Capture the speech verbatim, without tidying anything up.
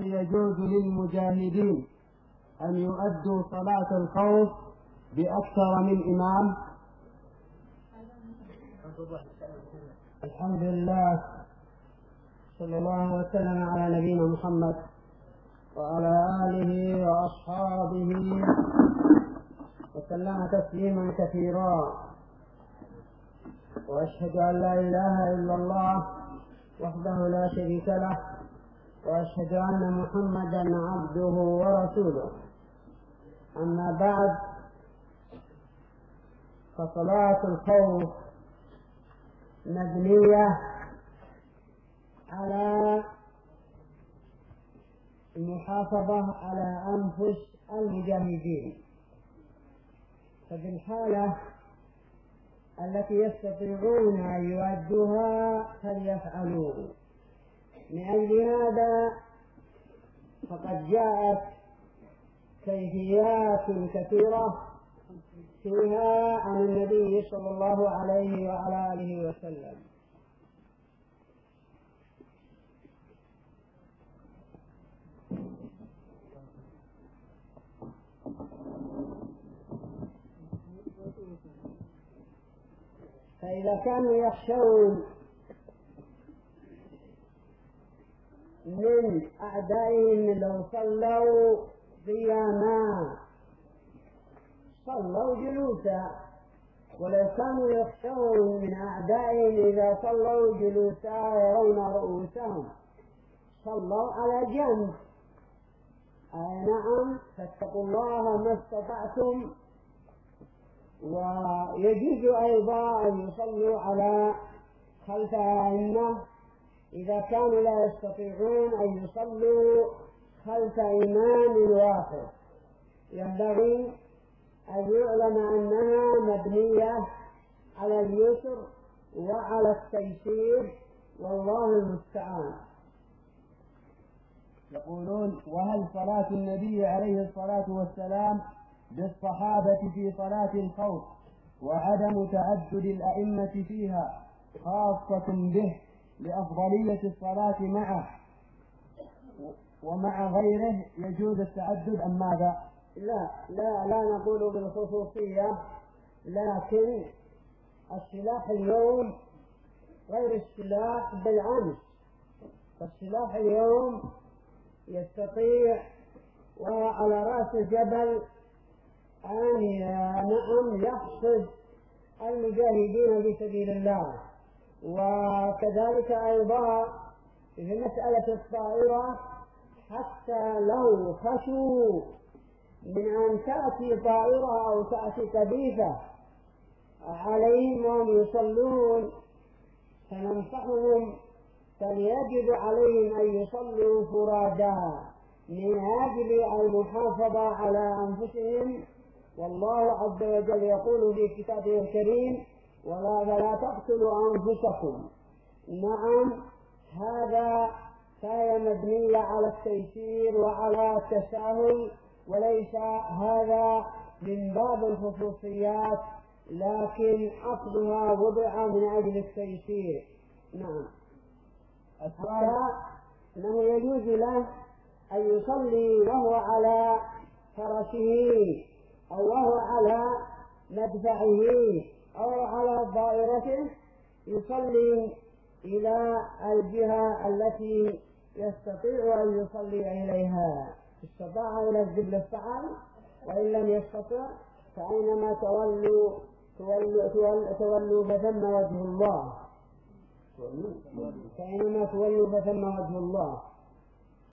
يجوز للمجاهدين أن يؤدوا صلاة الخوف بأكثر من إمام؟ الحمد لله، صلى الله وسلم على نبينا محمد وعلى آله وأصحابه وسلم تسليما كثيرا، وأشهد أن لا إله إلا الله وحده لا شريك له، وأشهد أن محمدا عبده ورسوله. أما بعد، فصلاة الخوف مبنية على المحافظة على أنفس المجاهدين، ففي الحالة التي يستطيعون أن يؤدوها فليفعلوا. من أجل هذا فقد جاءت كيفيات كثيرة فيها عن النبي صلى الله عليه وعلى آله وسلم. فإذا كانوا يخشون من أعدائهم لو صلوا قياما صلوا جلوسا، ولو كانوا يخشون من أعدائهم إذا صلوا جلوسا يرون رؤوسهم صلوا على جنب. أي نعم، فاتقوا الله ما استطعتم. ويجوز أيضا أن يصلوا على خلف أئمة إذا كانوا لا يستطيعون أن يصلوا خلف إمام واحد. ينبغي أن يعلم أنها مبنية على اليسر وعلى التيسير، والله المستعان. يقولون: وهل صلاة النبي عليه الصلاة والسلام بالصحابة في صلاة الخوف وعدم تعدد الأئمة فيها خاصة به لأفضلية الصلاة معه ومع غيره يجوز التعدد أم ماذا؟ لا لا لا نقول بالخصوصية، لكن السلاح اليوم غير السلاح بالأمس. فالسلاح اليوم يستطيع وهو على رأس الجبل أن نعم يحصد المجاهدين في سبيل الله. وكذلك أيضا في مسألة الطائرة، حتى لو خشوا من أن تأتي طائرة أو تأتي قذيفة عليهم وهم يصلون فننصحهم، فليجب عليهم أن يصلوا فرادا من أجل المحافظة على أنفسهم. والله عز وجل يقول في كتابه الكريم: ولا فلا تقتلوا أنفسكم. نعم، هذا فهي مبنية على التيسير وعلى التساهل، وليس هذا من باب الخصوصيات، لكن أصلها وضع من أجل التيسير. نعم، حتى أنه يجوز له أن يصلي وهو على فرشه أو وهو على مدفعه أو على ضائرته، يصلي إلى الجهة التي يستطيع أن يصلي إليها. استطاع إلى القبلة فعل، وإن لم يستطع فأينما تولوا تولوا, تولوا, تولوا فثم وجه الله فأينما تولوا فثم وجه الله.